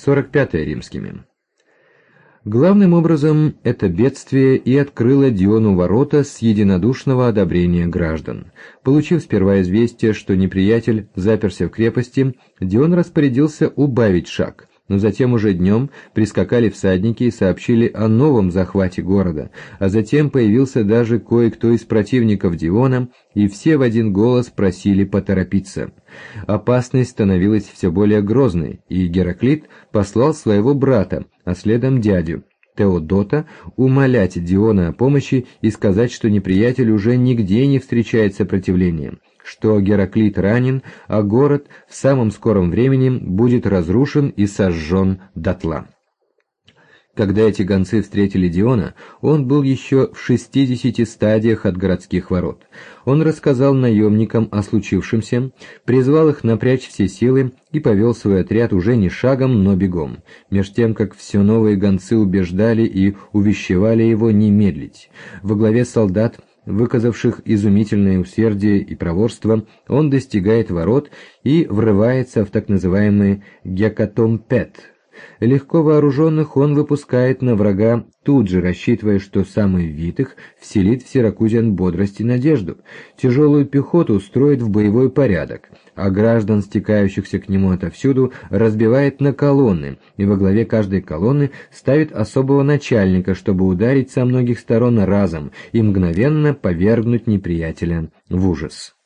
45 римскими. Главным образом, это бедствие и открыло Диону ворота с единодушного одобрения граждан. Получив сперва известие, что неприятель заперся в крепости, Дион распорядился убавить шаг, но затем уже днем прискакали всадники и сообщили о новом захвате города, а затем появился даже кое-кто из противников Диона, и все в один голос просили поторопиться. Опасность становилась все более грозной, и Гераклит послал своего брата, а следом дядю, Теодота, умолять Диона о помощи и сказать, что неприятель уже нигде не встречает сопротивления, что Гераклит ранен, а город в самом скором времени будет разрушен и сожжен дотла. Когда эти гонцы встретили Диона, он был еще в 60 стадиях от городских ворот. Он рассказал наемникам о случившемся, призвал их напрячь все силы и повел свой отряд уже не шагом, но бегом, меж тем, как все новые гонцы убеждали и увещевали его не медлить. Во главе солдат, выказавших изумительное усердие и проворство, он достигает ворот и врывается в так называемый гекатомпет. Легко вооруженных он выпускает на врага, тут же рассчитывая, что самый витых вселит в сиракузян бодрость и надежду, тяжелую пехоту строит в боевой порядок, а граждан, стекающихся к нему отовсюду, разбивает на колонны, и во главе каждой колонны ставит особого начальника, чтобы ударить со многих сторон разом и мгновенно повергнуть неприятеля в ужас.